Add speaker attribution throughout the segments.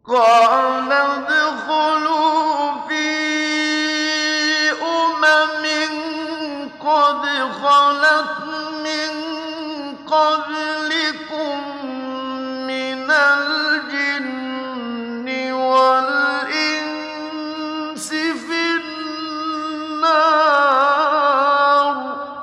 Speaker 1: قَالَ ادْخُلُوا فِي قَدْ خَلَتْ مِن قَبْلِكُم مِّنَ الْجِنِّ وَالْإِنسِ فِي النَّارِ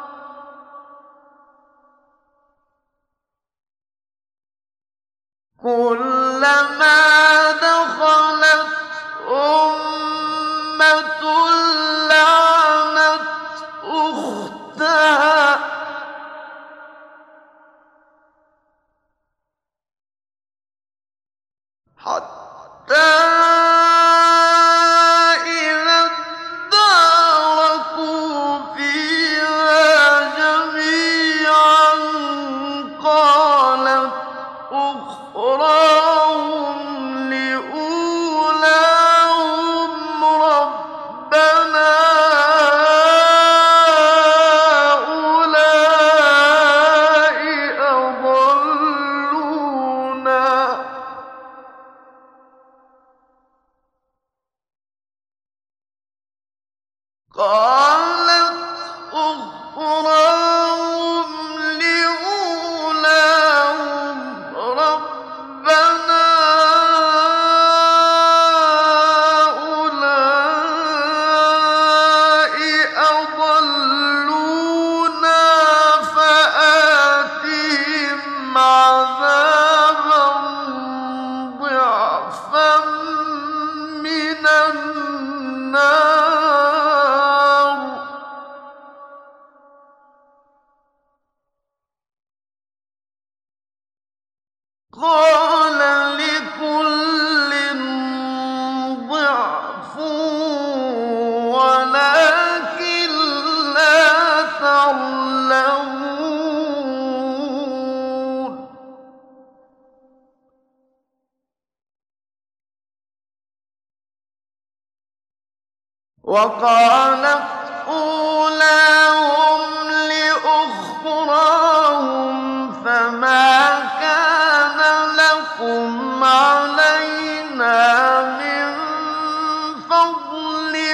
Speaker 1: كُلَّمَا دَخَلَتْ أُمَّةٌ لَّعَنَتْ أُخْتَهَا حَتَّىٰ إِذَا ادَّارَكُوا فِيهَا جَمِيعًا قَالَتْ أُخْرَاهُمْ لِأُولَاهُمْ رَبَّنَا هَٰؤُلَاءِ أَضَلُّونَا قَالَتْ أُخْرَاهُمْ لِأُولَاهُمْ رَبَّنَا هَٰؤُلَاءِ أَضَلُّونَا فَآتِهِمْ عَذَابًا ضِعْفًا مِّنَ النَّارِ قَالَ لِكُلٍّ ضِعْفٌ وَلَٰكِن لَّا تَعْلَمُونَ وَقَالَتْ أُولَاهُمْ لِأُخْرَاهُمْ فَمَا كَانَ لَكُمْ عَلَيْنَا مِن فَضْلٍ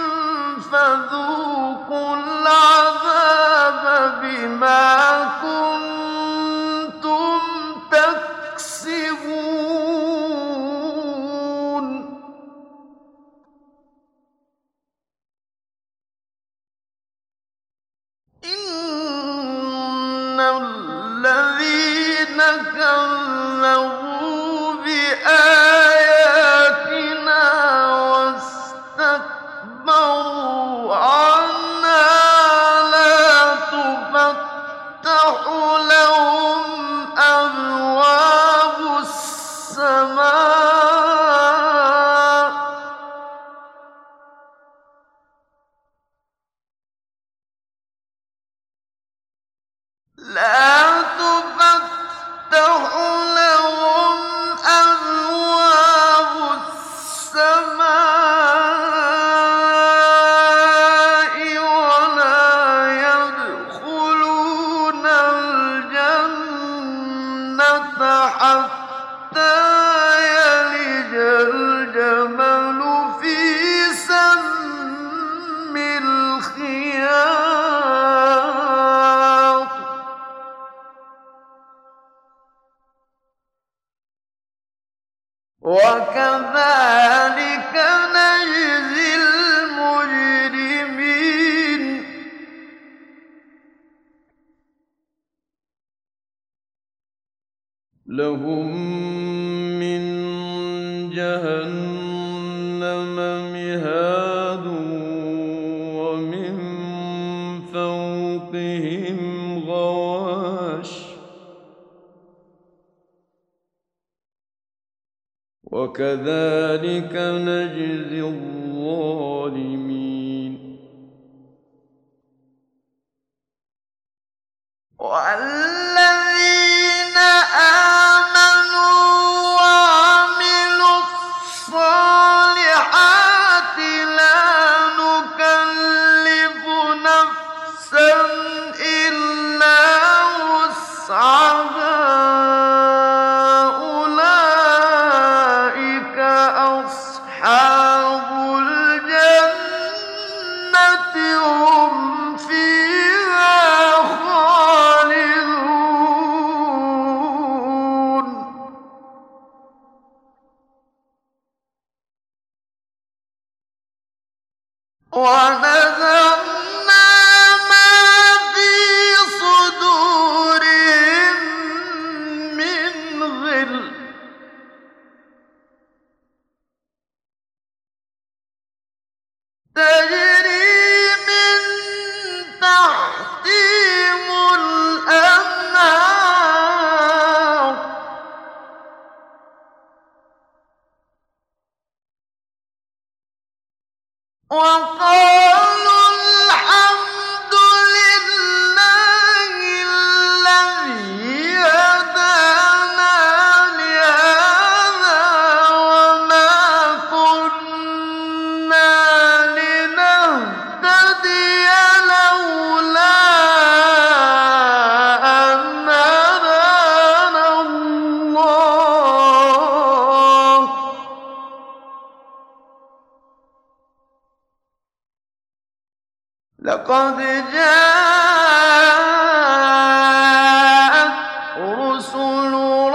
Speaker 1: فَذُوقُوا الْعَذَابَ بِمَا كُنتُمْ تَكْسِبُونَ إِنَّ الَّذِينَ كَذَّبُوا بِآيَاتِنَا وَاسْتَكْبَرُوا عَنْهَا لَا تُفَتَّحُ لَهُمْ أَبْوَابُ السَّمَاءِ وَلَا يَدْخُلُونَ الْجَنَّةَ حَتَّىٰ يَلِجَ الْجَمَلُ فِي سَمِّ الْخِيَاطِ وَكَذَٰلِكَ نَجْزِي الْمُجْرِمِينَ لَهُم مِّن جَهَنَّمَ مِهَادٌ وَمِن فَوْقِهِمْ غَوَاشٍ وَكَذَٰلِكَ نَجْزِي الظَّالِمِينَ وَالَّذِينَ آمَنُوا وَعَمِلُوا الصَّالِحَاتِ لَا نُكَلِّفُ نَفْسًا إِلَّا وُسْعَهَا أُولَٰئِكَ ونزعنا ما في صدورهم من غل تجري من تحتهم الأنهار وقالوا الحمد لله الذي هدانا لهذا وما كنا لنهتدي لولا أن هدانا الله لقد جاءت رسل